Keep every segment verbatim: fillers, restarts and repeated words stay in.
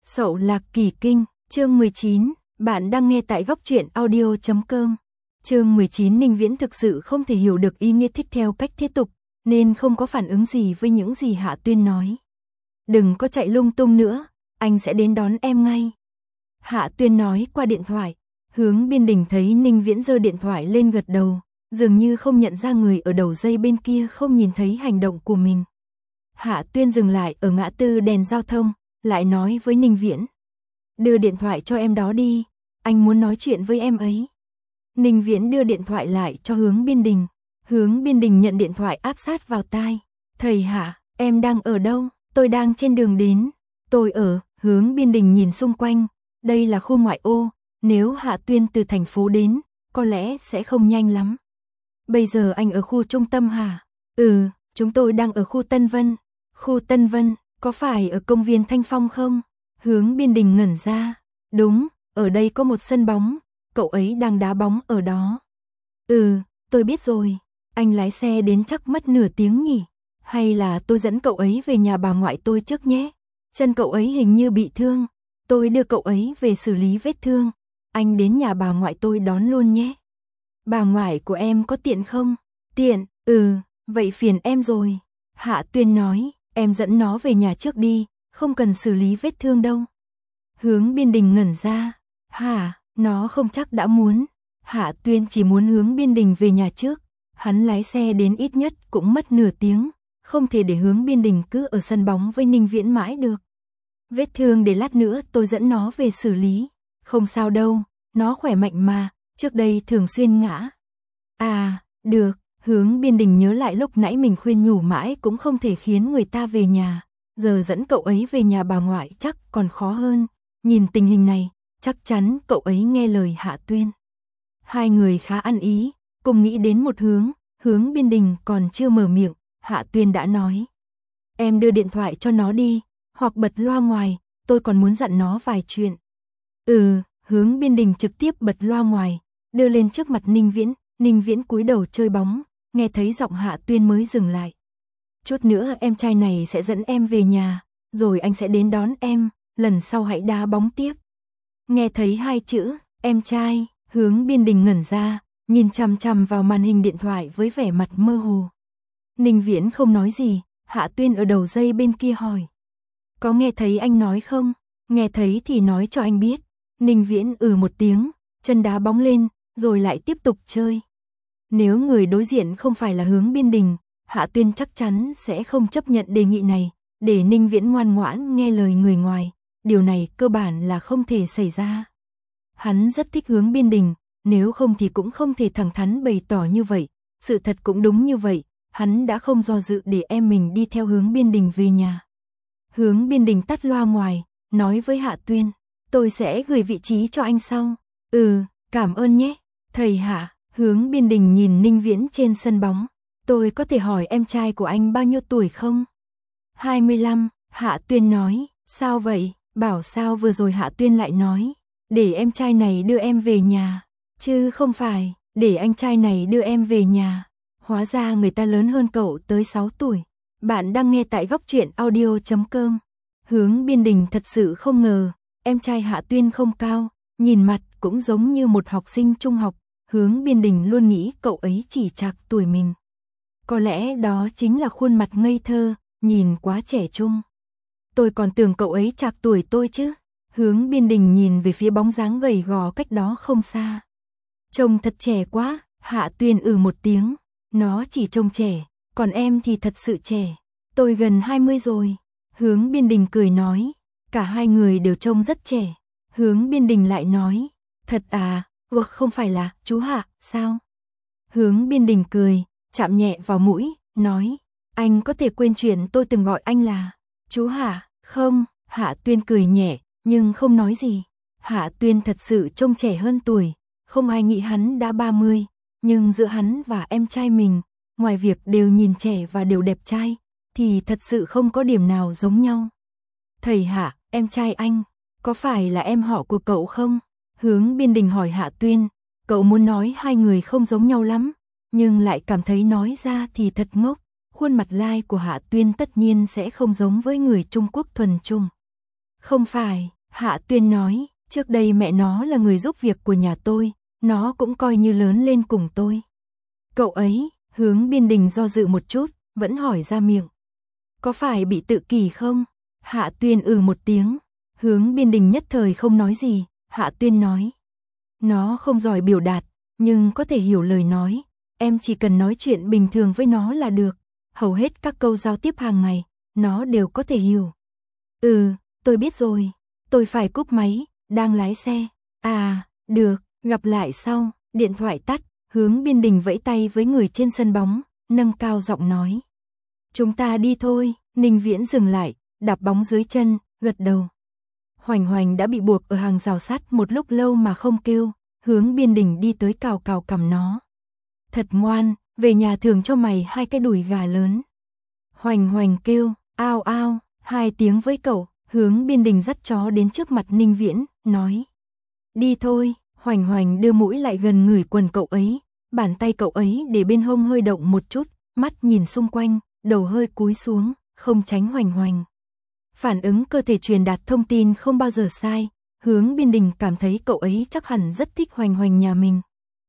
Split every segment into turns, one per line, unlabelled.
Sậu Lạc Kỳ Kinh, chương mười chín, bạn đang nghe tại góc truyện audio chấm com. Chương mười chín. Ninh Viễn thực sự không thể hiểu được ý nghĩa thích theo cách thế tục, nên không có phản ứng gì với những gì Hạ Tuyên nói. Đừng có chạy lung tung nữa, anh sẽ đến đón em ngay. Hạ Tuyên nói qua điện thoại. Hướng Biên Đình thấy Ninh Viễn giơ điện thoại lên gật đầu, dường như không nhận ra người ở đầu dây bên kia không nhìn thấy hành động của mình. Hạ Tuyên dừng lại ở ngã tư đèn giao thông, lại nói với Ninh Viễn. Đưa điện thoại cho em đó đi, anh muốn nói chuyện với em ấy. Ninh Viễn đưa điện thoại lại cho Hướng Biên Đình. Hướng Biên Đình nhận điện thoại áp sát vào tai. Thầy Hạ, em đang ở đâu? Tôi đang trên đường đến. Tôi ở, Hướng Biên Đình nhìn xung quanh. Đây là khu ngoại ô, nếu Hạ Tuyên từ thành phố đến, có lẽ sẽ không nhanh lắm. Bây giờ anh ở khu trung tâm hả? Ừ, chúng tôi đang ở khu Tân Vân. Khu Tân Vân, có phải ở công viên Thanh Phong không? Hướng Biên Đình ngẩn ra. Đúng, ở đây có một sân bóng, cậu ấy đang đá bóng ở đó. Ừ, tôi biết rồi. Anh lái xe đến chắc mất nửa tiếng nhỉ? Hay là tôi dẫn cậu ấy về nhà bà ngoại tôi trước nhé? Chân cậu ấy hình như bị thương, tôi đưa cậu ấy về xử lý vết thương. Anh đến nhà bà ngoại tôi đón luôn nhé. Bà ngoại của em có tiện không? Tiện, ừ, vậy phiền em rồi. Hạ Tuyên nói, em dẫn nó về nhà trước đi, không cần xử lý vết thương đâu. Hướng Biên Đình ngẩn ra. Hả, nó không chắc đã muốn. Hạ Tuyên chỉ muốn Hướng Biên Đình về nhà trước. Hắn lái xe đến ít nhất cũng mất nửa tiếng, không thể để Hướng Biên Đình cứ ở sân bóng với Ninh Viễn mãi được. Vết thương để lát nữa tôi dẫn nó về xử lý. Không sao đâu, nó khỏe mạnh mà, trước đây thường xuyên ngã. À, được. Hướng Biên Đình nhớ lại lúc nãy mình khuyên nhủ mãi cũng không thể khiến người ta về nhà. Giờ dẫn cậu ấy về nhà bà ngoại chắc còn khó hơn. Nhìn tình hình này, chắc chắn cậu ấy nghe lời Hạ Tuyên. Hai người khá ăn ý, cùng nghĩ đến một hướng. Hướng Biên Đình còn chưa mở miệng, Hạ Tuyên đã nói. Em đưa điện thoại cho nó đi, hoặc bật loa ngoài, tôi còn muốn dặn nó vài chuyện. Ừ, Hướng Biên Đình trực tiếp bật loa ngoài, đưa lên trước mặt Ninh Viễn. Ninh Viễn cúi đầu chơi bóng, nghe thấy giọng Hạ Tuyên mới dừng lại. Chút nữa em trai này sẽ dẫn em về nhà, rồi anh sẽ đến đón em, lần sau hãy đá bóng tiếp. Nghe thấy hai chữ, em trai, Hướng Biên Đình ngẩn ra, nhìn chằm chằm vào màn hình điện thoại với vẻ mặt mơ hồ. Ninh Viễn không nói gì, Hạ Tuyên ở đầu dây bên kia hỏi. Có nghe thấy anh nói không? Nghe thấy thì nói cho anh biết. Ninh Viễn ừ một tiếng, chân đá bóng lên, rồi lại tiếp tục chơi. Nếu người đối diện không phải là Hướng Biên Đình, Hạ Tuyên chắc chắn sẽ không chấp nhận đề nghị này, để Ninh Viễn ngoan ngoãn nghe lời người ngoài. Điều này cơ bản là không thể xảy ra. Hắn rất thích Hướng Biên Đình, nếu không thì cũng không thể thẳng thắn bày tỏ như vậy. Sự thật cũng đúng như vậy, hắn đã không do dự để em mình đi theo Hướng Biên Đình về nhà. Hướng Biên Đình tắt loa ngoài, nói với Hạ Tuyên, tôi sẽ gửi vị trí cho anh sau. Ừ, cảm ơn nhé, thầy Hạ. Hướng Biên Đình nhìn Ninh Viễn trên sân bóng. Tôi có thể hỏi em trai của anh bao nhiêu tuổi không? hai mươi lăm, Hạ Tuyên nói. Sao vậy? Bảo sao vừa rồi Hạ Tuyên lại nói. Để em trai này đưa em về nhà. Chứ không phải, để anh trai này đưa em về nhà. Hóa ra người ta lớn hơn cậu tới sáu tuổi. Bạn đang nghe tại góc truyện audio chấm com. Hướng Biên Đình thật sự không ngờ, em trai Hạ Tuyên không cao, nhìn mặt cũng giống như một học sinh trung học. Hướng Biên Đình luôn nghĩ cậu ấy chỉ trạc tuổi mình. Có lẽ đó chính là khuôn mặt ngây thơ, nhìn quá trẻ trung. Tôi còn tưởng cậu ấy trạc tuổi tôi chứ. Hướng Biên Đình nhìn về phía bóng dáng gầy gò cách đó không xa. Trông thật trẻ quá, Hạ Tuyên ừ một tiếng. Nó chỉ trông trẻ, còn em thì thật sự trẻ. Tôi gần hai mươi rồi. Hướng Biên Đình cười nói. Cả hai người đều trông rất trẻ. Hướng Biên Đình lại nói. Thật à? Vực không phải là, chú Hạ, sao? Hướng Biên Đình cười, chạm nhẹ vào mũi, nói. Anh có thể quên chuyện tôi từng gọi anh là chú Hạ, không? Hạ Tuyên cười nhẹ, nhưng không nói gì. Hạ Tuyên thật sự trông trẻ hơn tuổi, không ai nghĩ hắn đã ba mươi. Nhưng giữa hắn và em trai mình, ngoài việc đều nhìn trẻ và đều đẹp trai, thì thật sự không có điểm nào giống nhau. Thầy Hạ, em trai anh, có phải là em họ của cậu không? Hướng Biên Đình hỏi Hạ Tuyên, cậu muốn nói hai người không giống nhau lắm, nhưng lại cảm thấy nói ra thì thật ngốc. Khuôn mặt lai của Hạ Tuyên tất nhiên sẽ không giống với người Trung Quốc thuần Trung. Không phải, Hạ Tuyên nói, trước đây mẹ nó là người giúp việc của nhà tôi, nó cũng coi như lớn lên cùng tôi. Cậu ấy, Hướng Biên Đình do dự một chút, vẫn hỏi ra miệng. Có phải bị tự kỷ không? Hạ Tuyên ừ một tiếng. Hướng Biên Đình nhất thời không nói gì. Hạ Tuyên nói. Nó không giỏi biểu đạt, nhưng có thể hiểu lời nói. Em chỉ cần nói chuyện bình thường với nó là được. Hầu hết các câu giao tiếp hàng ngày, nó đều có thể hiểu. Ừ, tôi biết rồi. Tôi phải cúp máy, đang lái xe. À, được, gặp lại sau. Điện thoại tắt, Hướng Biên Đình vẫy tay với người trên sân bóng, nâng cao giọng nói. Chúng ta đi thôi. Ninh Viễn dừng lại, đạp bóng dưới chân, gật đầu. Hoành Hoành đã bị buộc ở hàng rào sắt một lúc lâu mà không kêu. Hướng Biên Đình đi tới cào cào cằm nó. Thật ngoan, về nhà thường cho mày hai cái đùi gà lớn. Hoành Hoành kêu, ao ao, hai tiếng với cậu. Hướng Biên Đình dắt chó đến trước mặt Ninh Viễn, nói. Đi thôi. Hoành Hoành đưa mũi lại gần người quần cậu ấy. Bàn tay cậu ấy để bên hông hơi động một chút, mắt nhìn xung quanh, đầu hơi cúi xuống, không tránh Hoành Hoành. Phản ứng cơ thể truyền đạt thông tin không bao giờ sai. Hướng Biên Đình cảm thấy cậu ấy chắc hẳn rất thích Hoành Hoành nhà mình.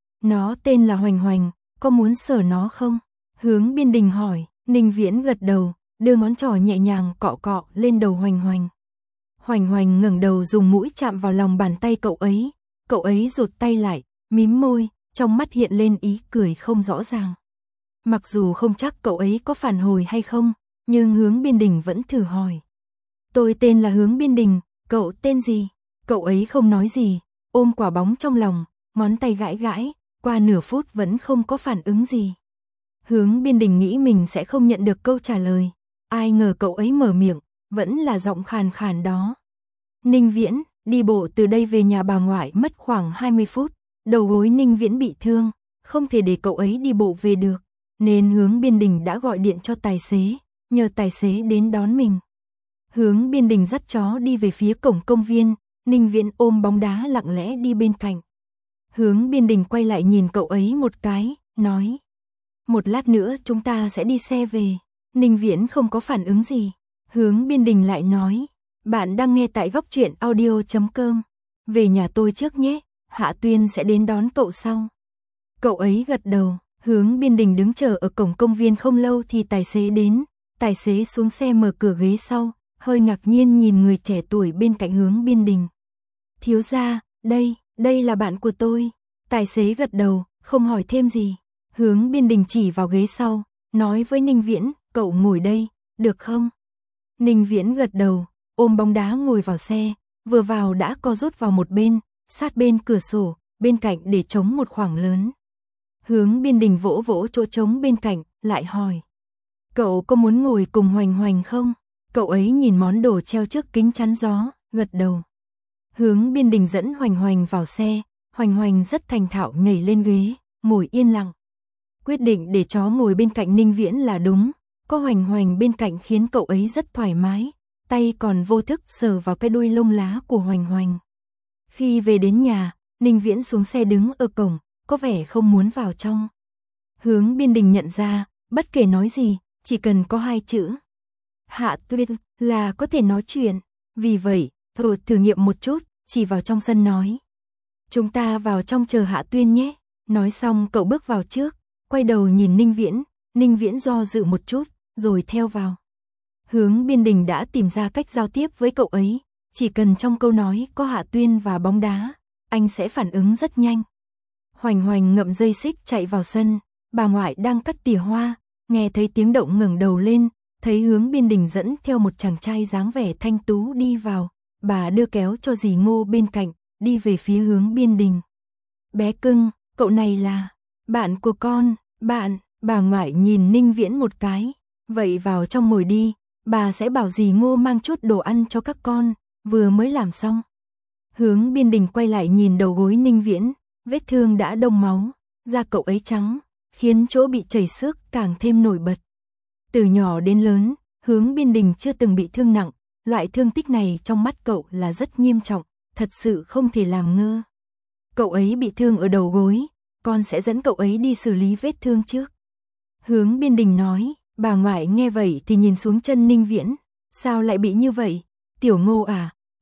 Nó tên là Hoành Hoành, có muốn sờ nó không? Hướng Biên Đình hỏi. Ninh Viễn gật đầu, đưa ngón trỏ nhẹ nhàng cọ cọ lên đầu Hoành Hoành. Hoành Hoành ngẩng đầu dùng mũi chạm vào lòng bàn tay cậu ấy. Cậu ấy rụt tay lại, mím môi, trong mắt hiện lên ý cười không rõ ràng. Mặc dù không chắc cậu ấy có phản hồi hay không, nhưng Hướng Biên Đình vẫn thử hỏi. Tôi tên là Hướng Biên Đình, cậu tên gì? Cậu ấy không nói gì, ôm quả bóng trong lòng, ngón tay gãi gãi, qua nửa phút vẫn không có phản ứng gì. Hướng Biên Đình nghĩ mình sẽ không nhận được câu trả lời. Ai ngờ cậu ấy mở miệng, vẫn là giọng khàn khàn đó. Ninh Viễn, đi bộ từ đây về nhà bà ngoại mất khoảng hai mươi phút. Đầu gối Ninh Viễn bị thương, không thể để cậu ấy đi bộ về được. Nên Hướng Biên Đình đã gọi điện cho tài xế, nhờ tài xế đến đón mình. Hướng Biên Đình dắt chó đi về phía cổng công viên, Ninh Viễn ôm bóng đá lặng lẽ đi bên cạnh. Hướng Biên Đình quay lại nhìn cậu ấy một cái, nói. Một lát nữa chúng ta sẽ đi xe về. Ninh Viễn không có phản ứng gì. Hướng Biên Đình lại nói. Bạn đang nghe tại góc truyện audio chấm com. Về nhà tôi trước nhé, Hạ Tuyên sẽ đến đón cậu sau. Cậu ấy gật đầu. Hướng Biên Đình đứng chờ ở cổng công viên không lâu thì tài xế đến. Tài xế xuống xe mở cửa ghế sau, hơi ngạc nhiên nhìn người trẻ tuổi bên cạnh Hướng Biên Đình. Thiếu gia, đây, đây là bạn của tôi. Tài xế gật đầu, không hỏi thêm gì. Hướng Biên Đình chỉ vào ghế sau, nói với Ninh Viễn, cậu ngồi đây, được không? Ninh Viễn gật đầu, ôm bóng đá ngồi vào xe, vừa vào đã co rút vào một bên, sát bên cửa sổ, bên cạnh để trống một khoảng lớn. Hướng Biên Đình vỗ vỗ chỗ trống bên cạnh, lại hỏi. Cậu có muốn ngồi cùng Hoành Hoành không? Cậu ấy nhìn món đồ treo trước kính chắn gió, gật đầu. Hướng Biên Đình dẫn Hoành Hoành vào xe, Hoành Hoành rất thành thạo nhảy lên ghế, ngồi yên lặng. Quyết định để chó ngồi bên cạnh Ninh Viễn là đúng, có Hoành Hoành bên cạnh khiến cậu ấy rất thoải mái, tay còn vô thức sờ vào cái đuôi lông lá của Hoành Hoành. Khi về đến nhà, Ninh Viễn xuống xe đứng ở cổng, có vẻ không muốn vào trong. Hướng Biên Đình nhận ra, bất kể nói gì, chỉ cần có hai chữ Hạ Tuyên là có thể nói chuyện, vì vậy, thử thử nghiệm một chút, chỉ vào trong sân nói. Chúng ta vào trong chờ Hạ Tuyên nhé. Nói xong cậu bước vào trước, quay đầu nhìn Ninh Viễn, Ninh Viễn do dự một chút, rồi theo vào. Hướng Biên Đình đã tìm ra cách giao tiếp với cậu ấy, chỉ cần trong câu nói có Hạ Tuyên và bóng đá, anh sẽ phản ứng rất nhanh. Hoành Hoành ngậm dây xích chạy vào sân, bà ngoại đang cắt tỉa hoa, nghe thấy tiếng động ngẩng đầu lên, thấy Hướng Biên Đình dẫn theo một chàng trai dáng vẻ thanh tú đi vào, bà đưa kéo cho dì Ngô bên cạnh, đi về phía Hướng Biên Đình. Bé cưng, cậu này là bạn của con, bạn, bà ngoại nhìn Ninh Viễn một cái, vậy vào trong ngồi đi, bà sẽ bảo dì Ngô mang chút đồ ăn cho các con, vừa mới làm xong. Hướng Biên Đình quay lại nhìn đầu gối Ninh Viễn, vết thương đã đông máu, da cậu ấy trắng, khiến chỗ bị chảy xước càng thêm nổi bật. Từ nhỏ đến lớn, Hướng Biên Đình chưa từng bị thương nặng, loại thương tích này trong mắt cậu là rất nghiêm trọng, thật sự không thể làm ngơ. Cậu ấy bị thương ở đầu gối, con sẽ dẫn cậu ấy đi xử lý vết thương trước. Hướng Biên Đình nói, bà ngoại nghe vậy thì nhìn xuống chân Ninh Viễn, sao lại bị như vậy? Tiểu Ngô à,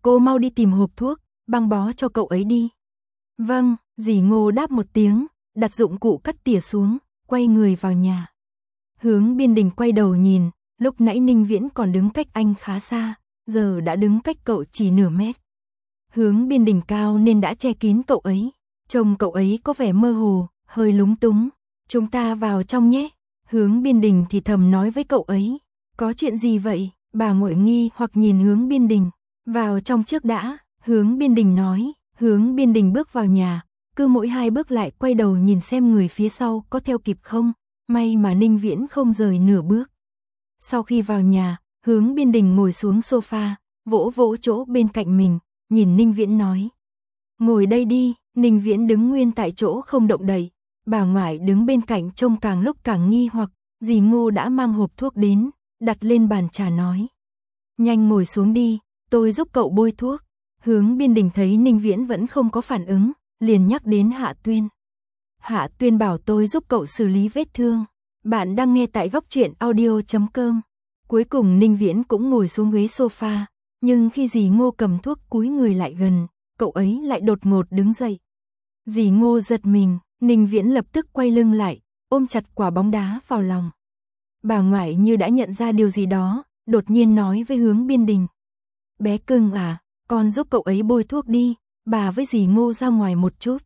cô mau đi tìm hộp thuốc, băng bó cho cậu ấy đi. Vâng, dì Ngô đáp một tiếng, đặt dụng cụ cắt tỉa xuống, quay người vào nhà. Hướng Biên Đình quay đầu nhìn, lúc nãy Ninh Viễn còn đứng cách anh khá xa, giờ đã đứng cách cậu chỉ nửa mét. Hướng Biên Đình cao nên đã che kín cậu ấy, trông cậu ấy có vẻ mơ hồ, hơi lúng túng. Chúng ta vào trong nhé. Hướng Biên Đình thì thầm nói với cậu ấy. Có chuyện gì vậy? Bà ngồi nghi hoặc nhìn Hướng Biên Đình. Vào trong trước đã, Hướng Biên Đình nói. Hướng Biên Đình bước vào nhà, cứ mỗi hai bước lại quay đầu nhìn xem người phía sau có theo kịp không. May mà Ninh Viễn không rời nửa bước. Sau khi vào nhà, Hướng Biên Đình ngồi xuống sofa, vỗ vỗ chỗ bên cạnh mình, nhìn Ninh Viễn nói. Ngồi đây đi. Ninh Viễn đứng nguyên tại chỗ không động đậy. Bà ngoại đứng bên cạnh trông càng lúc càng nghi hoặc, dì Ngô đã mang hộp thuốc đến, đặt lên bàn trà nói. Nhanh ngồi xuống đi, tôi giúp cậu bôi thuốc. Hướng Biên Đình thấy Ninh Viễn vẫn không có phản ứng, liền nhắc đến Hạ Tuyên. Hạ Tuyên bảo tôi giúp cậu xử lý vết thương. Bạn đang nghe tại góc truyện audio chấm com. Cuối cùng Ninh Viễn cũng ngồi xuống ghế sofa, nhưng khi dì Ngô cầm thuốc cúi người lại gần, cậu ấy lại đột ngột đứng dậy. Dì Ngô giật mình, Ninh Viễn lập tức quay lưng lại, ôm chặt quả bóng đá vào lòng. Bà ngoại như đã nhận ra điều gì đó, đột nhiên nói với Hướng Biên Đình. Bé cưng à, con giúp cậu ấy bôi thuốc đi, bà với dì Ngô ra ngoài một chút.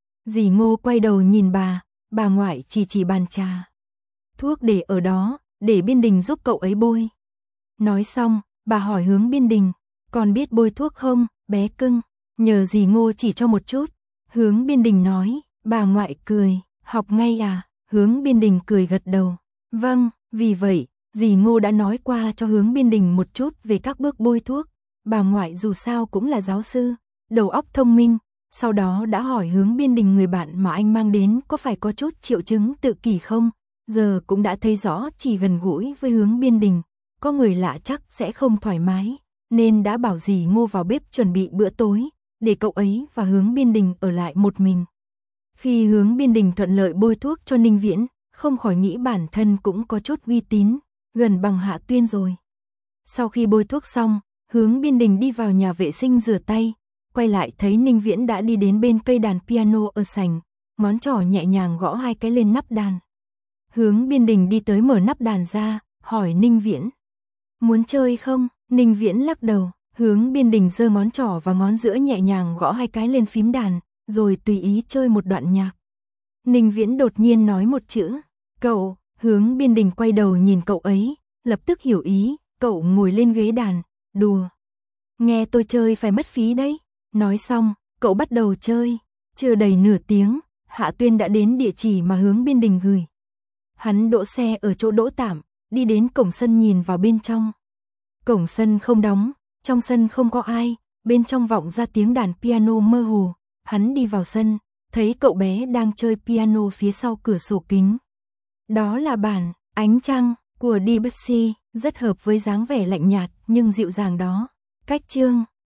Dì Ngô quay đầu nhìn bà, bà ngoại chỉ chỉ bàn trà. Thuốc để ở đó, để Biên Đình giúp cậu ấy bôi. Nói xong, bà hỏi Hướng Biên Đình, con biết bôi thuốc không, bé cưng? Nhờ dì Ngô chỉ cho một chút. Hướng Biên Đình nói, bà ngoại cười, học ngay à? Hướng Biên Đình cười gật đầu. Vâng, vì vậy, dì Ngô đã nói qua cho Hướng Biên Đình một chút về các bước bôi thuốc. Bà ngoại dù sao cũng là giáo sư, đầu óc thông minh. Sau đó đã hỏi Hướng Biên Đình người bạn mà anh mang đến có phải có chút triệu chứng tự kỷ không? Giờ cũng đã thấy rõ chỉ gần gũi với Hướng Biên Đình, có người lạ chắc sẽ không thoải mái, nên đã bảo dì Ngô vào bếp chuẩn bị bữa tối, để cậu ấy và Hướng Biên Đình ở lại một mình. Khi Hướng Biên Đình thuận lợi bôi thuốc cho Ninh Viễn, không khỏi nghĩ bản thân cũng có chút uy tín, gần bằng Hạ Tuyên rồi. Sau khi bôi thuốc xong, Hướng Biên Đình đi vào nhà vệ sinh rửa tay, quay lại thấy Ninh Viễn đã đi đến bên cây đàn piano ở sảnh, ngón trỏ nhẹ nhàng gõ hai cái lên nắp đàn. Hướng Biên Đình đi tới mở nắp đàn ra, hỏi Ninh Viễn. Muốn chơi không? Ninh Viễn lắc đầu. Hướng Biên Đình giơ ngón trỏ và ngón giữa nhẹ nhàng gõ hai cái lên phím đàn, rồi tùy ý chơi một đoạn nhạc. Ninh Viễn đột nhiên nói một chữ. Cậu. Hướng Biên Đình quay đầu nhìn cậu ấy, lập tức hiểu ý. Cậu ngồi lên ghế đàn, đùa. Nghe tôi chơi phải mất phí đấy. Nói xong, cậu bắt đầu chơi. Chưa đầy nửa tiếng, Hạ Tuyên đã đến địa chỉ mà Hướng Biên Đình gửi. Hắn đỗ xe ở chỗ đỗ tạm, đi đến cổng sân nhìn vào bên trong. Cổng sân không đóng, trong sân không có ai, bên trong vọng ra tiếng đàn piano mơ hồ. Hắn đi vào sân, thấy cậu bé đang chơi piano phía sau cửa sổ kính. Đó là bản Ánh Trăng của Debussy, rất hợp với dáng vẻ lạnh nhạt nhưng dịu dàng đó. Cách chương